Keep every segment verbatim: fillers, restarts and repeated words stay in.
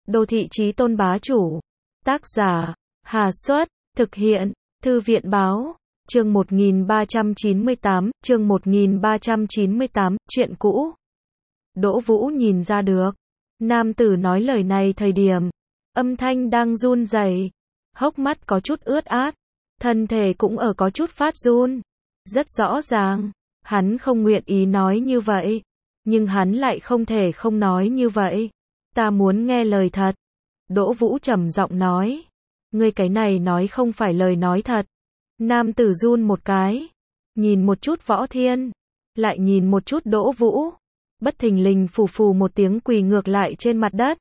Đô thị chí tôn bá chủ. Tác giả, Hà Xuất, thực hiện, Thư viện báo, chương một nghìn ba trăm chín mươi tám, chương một nghìn ba trăm chín mươi tám, chuyện cũ. Đỗ Vũ nhìn ra được, nam tử nói lời này thời điểm, âm thanh đang run rẩy, hốc mắt có chút ướt át, thân thể cũng ở có chút phát run. Rất rõ ràng, hắn không nguyện ý nói như vậy, nhưng hắn lại không thể không nói như vậy. Ta muốn nghe lời thật. Đỗ Vũ trầm giọng nói. Ngươi cái này nói không phải lời nói thật. Nam tử run một cái, nhìn một chút Võ Thiên, lại nhìn một chút Đỗ Vũ, bất thình lình phù phù một tiếng quỳ ngược lại trên mặt đất.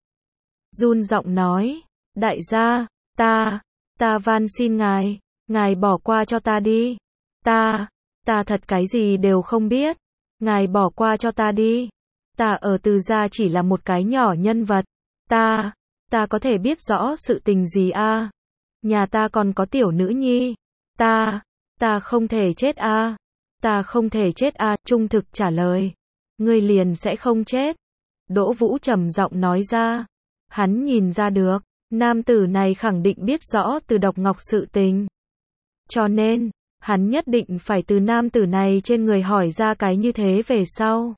Run giọng nói, đại gia, ta, ta van xin ngài, ngài bỏ qua cho ta đi. Ta, ta thật cái gì đều không biết. Ngài bỏ qua cho ta đi. Ta ở Từ gia chỉ là một cái nhỏ nhân vật. Ta, ta có thể biết rõ sự tình gì a? À? Nhà ta còn có tiểu nữ nhi. Ta, ta không thể chết a. À? Ta không thể chết a. À? Trung thực trả lời. Ngươi liền sẽ không chết. Đỗ Vũ trầm giọng nói ra. Hắn nhìn ra được, nam tử này khẳng định biết rõ Từ Độc Ngọc sự tình. Cho nên, hắn nhất định phải từ nam tử này trên người hỏi ra cái như thế về sau.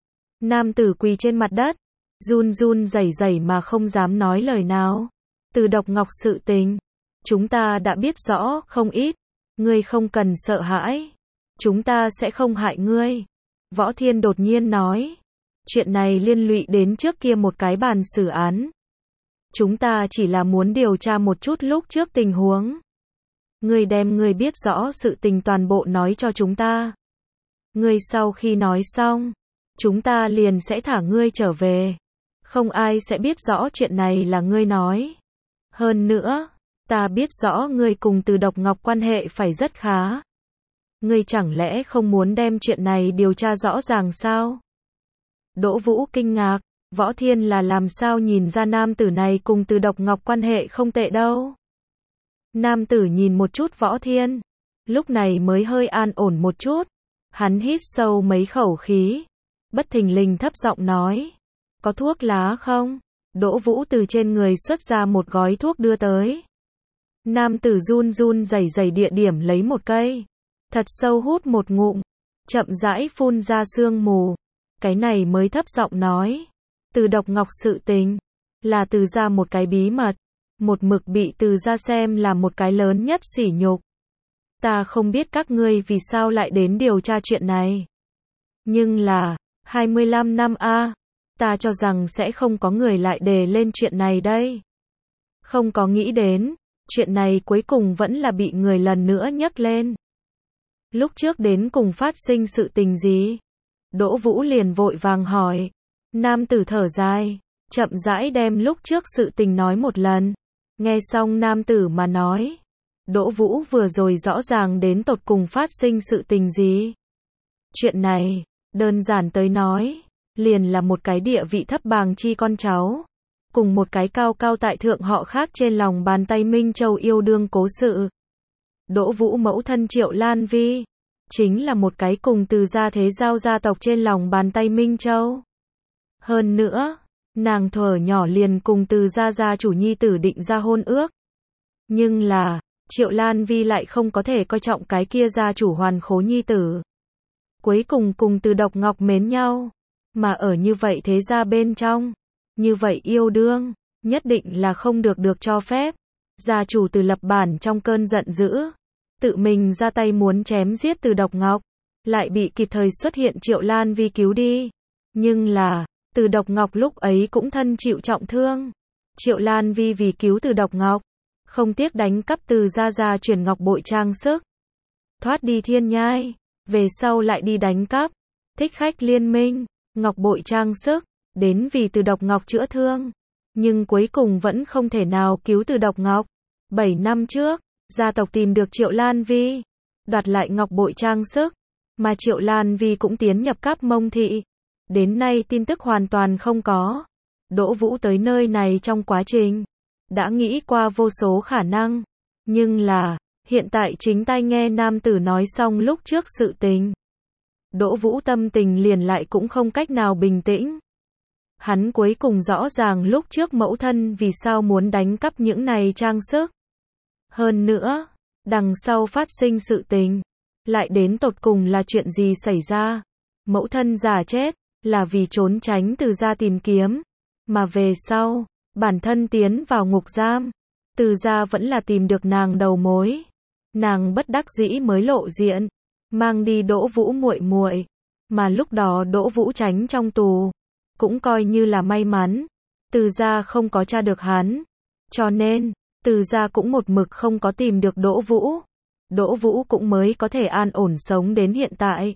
Nam tử quỳ trên mặt đất, run run rẩy rẩy mà không dám nói lời nào. Từ Độc Ngọc sự tình, chúng ta đã biết rõ không ít, ngươi không cần sợ hãi, chúng ta sẽ không hại ngươi. Võ Thiên đột nhiên nói, chuyện này liên lụy đến trước kia một cái bàn xử án. Chúng ta chỉ là muốn điều tra một chút lúc trước tình huống. Ngươi đem ngươi biết rõ sự tình toàn bộ nói cho chúng ta. Ngươi sau khi nói xong, chúng ta liền sẽ thả ngươi trở về. Không ai sẽ biết rõ chuyện này là ngươi nói. Hơn nữa, ta biết rõ ngươi cùng Từ Độc Ngọc quan hệ phải rất khá. Ngươi chẳng lẽ không muốn đem chuyện này điều tra rõ ràng sao? Đỗ Vũ kinh ngạc, Võ Thiên là làm sao nhìn ra nam tử này cùng Từ Độc Ngọc quan hệ không tệ đâu. Nam tử nhìn một chút Võ Thiên, lúc này mới hơi an ổn một chút. Hắn hít sâu mấy khẩu khí, bất thình lình thấp giọng nói, có thuốc lá không? Đỗ Vũ từ trên người xuất ra một gói thuốc đưa tới. Nam tử run run rẩy rẩy địa điểm lấy một cây, thật sâu hút một ngụm, chậm rãi phun ra sương mù. Cái này mới thấp giọng nói, Từ Độc Ngọc sự tình, là Từ gia một cái bí mật, một mực bị Từ gia xem là một cái lớn nhất sỉ nhục. Ta không biết các ngươi vì sao lại đến điều tra chuyện này. Nhưng là, hai mươi lăm năm a, ta cho rằng sẽ không có người lại đề lên chuyện này đây. Không có nghĩ đến, chuyện này cuối cùng vẫn là bị người lần nữa nhắc lên. Lúc trước đến cùng phát sinh sự tình gì? Đỗ Vũ liền vội vàng hỏi. Nam tử thở dài, chậm rãi đem lúc trước sự tình nói một lần. Nghe xong nam tử mà nói, Đỗ Vũ vừa rồi rõ ràng đến tột cùng phát sinh sự tình gì. Chuyện này, đơn giản tới nói, liền là một cái địa vị thấp bàng chi con cháu, cùng một cái cao cao tại thượng họ khác trên lòng bàn tay Minh Châu yêu đương cố sự. Đỗ Vũ mẫu thân Triệu Lan Vi, chính là một cái cùng Từ gia thế giao gia tộc trên lòng bàn tay Minh Châu. Hơn nữa, nàng thuở nhỏ liền cùng Từ gia gia chủ nhi tử định ra hôn ước. Nhưng là, Triệu Lan Vi lại không có thể coi trọng cái kia gia chủ hoàn khố nhi tử. Cuối cùng cùng Từ Độc Ngọc mến nhau, mà ở như vậy thế gia bên trong, như vậy yêu đương, nhất định là không được được cho phép. Gia chủ Từ lập bản trong cơn giận dữ, tự mình ra tay muốn chém giết Từ Độc Ngọc, lại bị kịp thời xuất hiện Triệu Lan Vi cứu đi. Nhưng là, Từ Độc Ngọc lúc ấy cũng thân chịu trọng thương. Triệu Lan Vi vì cứu Từ Độc Ngọc, không tiếc đánh cắp Từ gia gia truyền ngọc bội trang sức, thoát đi thiên nhai, về sau lại đi đánh cắp Thích Khách Liên Minh, ngọc bội trang sức, đến vì Từ Độc Ngọc chữa thương. Nhưng cuối cùng vẫn không thể nào cứu Từ Độc Ngọc. Bảy năm trước, gia tộc tìm được Triệu Lan Vi, đoạt lại ngọc bội trang sức, mà Triệu Lan Vi cũng tiến nhập Cáp Mông Thị. Đến nay tin tức hoàn toàn không có. Đỗ Vũ tới nơi này trong quá trình, đã nghĩ qua vô số khả năng. Nhưng là, hiện tại chính tai nghe nam tử nói xong lúc trước sự tình. Đỗ Vũ tâm tình liền lại cũng không cách nào bình tĩnh. Hắn cuối cùng rõ ràng lúc trước mẫu thân vì sao muốn đánh cắp những này trang sức. Hơn nữa, đằng sau phát sinh sự tình, lại đến tột cùng là chuyện gì xảy ra. Mẫu thân già chết, là vì trốn tránh Từ gia tìm kiếm, mà về sau, bản thân tiến vào ngục giam. Từ gia vẫn là tìm được nàng đầu mối. Nàng bất đắc dĩ mới lộ diện, mang đi Đỗ Vũ muội muội, mà lúc đó Đỗ Vũ tránh trong tù, cũng coi như là may mắn. Từ gia không có tra được hắn, cho nên Từ gia cũng một mực không có tìm được Đỗ Vũ. Đỗ Vũ cũng mới có thể an ổn sống đến hiện tại.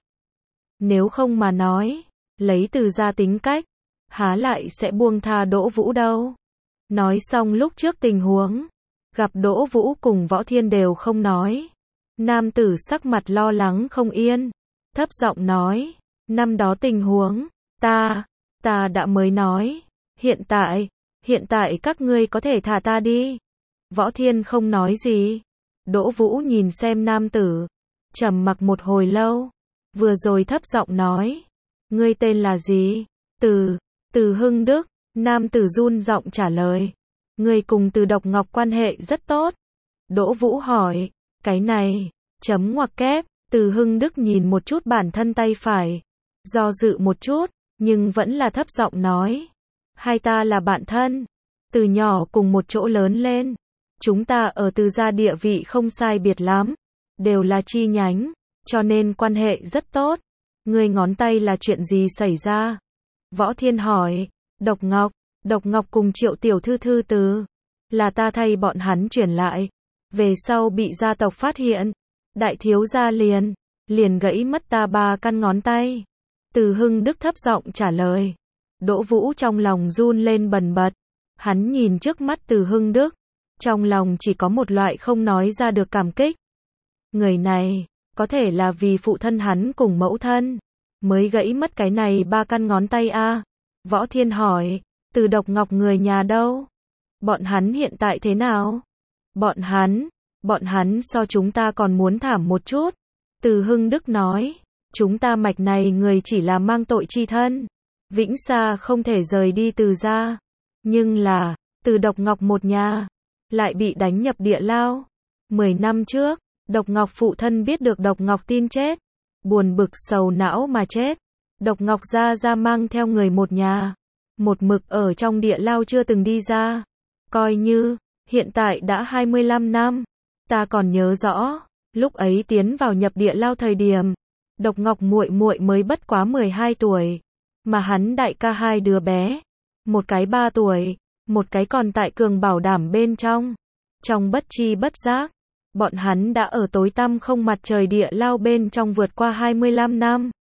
Nếu không mà nói, lấy Từ gia tính cách, há lại sẽ buông tha Đỗ Vũ đâu. Nói xong lúc trước tình huống, gặp Đỗ Vũ cùng Võ Thiên đều không nói. Nam tử sắc mặt lo lắng không yên, thấp giọng nói, năm đó tình huống, ta, ta đã mới nói, hiện tại, hiện tại các ngươi có thể thả ta đi. Võ Thiên không nói gì. Đỗ Vũ nhìn xem nam tử, trầm mặc một hồi lâu, vừa rồi thấp giọng nói, ngươi tên là gì? Từ, Từ Hưng Đức. Nam tử run giọng trả lời, ngươi cùng Từ Độc Ngọc quan hệ rất tốt. Đỗ Vũ hỏi, cái này, chấm ngoặc kép. Từ Hưng Đức nhìn một chút bản thân tay phải, do dự một chút, nhưng vẫn là thấp giọng nói, hai ta là bạn thân, từ nhỏ cùng một chỗ lớn lên, chúng ta ở Từ gia địa vị không sai biệt lắm, đều là chi nhánh, cho nên quan hệ rất tốt. Ngươi ngón tay là chuyện gì xảy ra? Võ Thiên hỏi. Độc Ngọc, Độc Ngọc cùng Triệu tiểu thư thư từ, là ta thay bọn hắn chuyển lại, về sau bị gia tộc phát hiện, đại thiếu gia liền, liền gãy mất ta ba căn ngón tay. Từ Hưng Đức thấp giọng trả lời. Đỗ Vũ trong lòng run lên bần bật, hắn nhìn trước mắt Từ Hưng Đức, trong lòng chỉ có một loại không nói ra được cảm kích. Người này, có thể là vì phụ thân hắn cùng mẫu thân, mới gãy mất cái này ba căn ngón tay a. À? Võ Thiên hỏi, Từ Độc Ngọc người nhà đâu? Bọn hắn hiện tại thế nào? Bọn hắn, bọn hắn so chúng ta còn muốn thảm một chút. Từ Hưng Đức nói, chúng ta mạch này người chỉ là mang tội chi thân, vĩnh xa không thể rời đi Từ gia. Nhưng là, Từ Độc Ngọc một nhà, lại bị đánh nhập địa lao. Mười năm trước, Độc Ngọc phụ thân biết được Độc Ngọc tin chết, buồn bực sầu não mà chết. Độc Ngọc gia gia mang theo người một nhà, một mực ở trong địa lao chưa từng đi ra. Coi như, hiện tại đã hai mươi lăm năm, ta còn nhớ rõ, lúc ấy tiến vào nhập địa lao thời điểm, Độc Ngọc muội muội mới bất quá mười hai tuổi, mà hắn đại ca hai đứa bé, một cái ba tuổi, một cái còn tại cường bảo đảm bên trong. Trong bất chi bất giác, bọn hắn đã ở tối tăm không mặt trời địa lao bên trong vượt qua hai mươi lăm năm.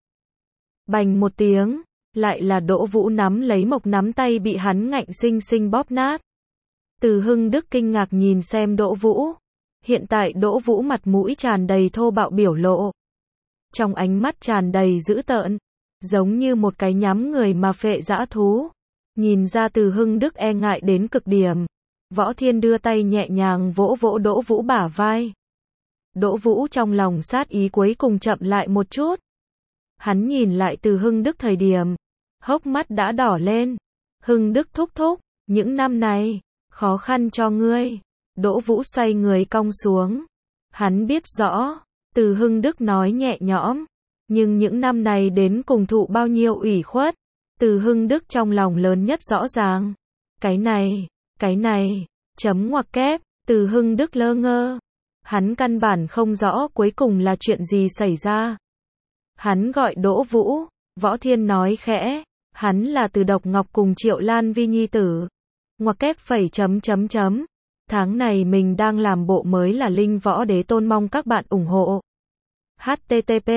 Bành một tiếng, lại là Đỗ Vũ nắm lấy mộc nắm tay bị hắn ngạnh sinh sinh bóp nát. Từ Hưng Đức kinh ngạc nhìn xem Đỗ Vũ. Hiện tại Đỗ Vũ mặt mũi tràn đầy thô bạo biểu lộ. Trong ánh mắt tràn đầy dữ tợn, giống như một cái nhắm người mà phệ dã thú. Nhìn ra Từ Hưng Đức e ngại đến cực điểm. Võ Thiên đưa tay nhẹ nhàng vỗ vỗ Đỗ Vũ bả vai. Đỗ Vũ trong lòng sát ý cuối cùng chậm lại một chút. Hắn nhìn lại Từ Hưng Đức thời điểm, hốc mắt đã đỏ lên. Hưng Đức thúc thúc, những năm này, khó khăn cho ngươi. Đỗ Vũ xoay người cong xuống. Hắn biết rõ, Từ Hưng Đức nói nhẹ nhõm, nhưng những năm này đến cùng thụ bao nhiêu ủy khuất, Từ Hưng Đức trong lòng lớn nhất rõ ràng. Cái này, cái này, chấm ngoặc kép, Từ Hưng Đức lơ ngơ. Hắn căn bản không rõ cuối cùng là chuyện gì xảy ra. Hắn gọi Đỗ Vũ, Võ Thiên nói khẽ, hắn là Từ Độc Ngọc cùng Triệu Lan Vi nhi tử. Ngoặc kép phẩy chấm chấm chấm. Tháng này mình đang làm bộ mới là Linh Võ Đế Tôn, mong các bạn ủng hộ. H T T P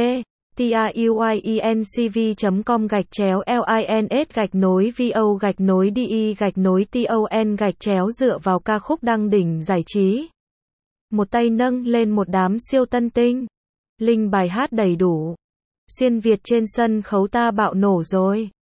TIUYENCV chấm com gạch chéo LINS gạch nối VO gạch nối DE gạch nối TON gạch chéo dựa vào ca khúc đăng đỉnh giải trí. Một tay nâng lên một đám siêu tân tinh. Linh bài hát đầy đủ. Xuyên Việt trên sân khấu ta bạo nổ rồi.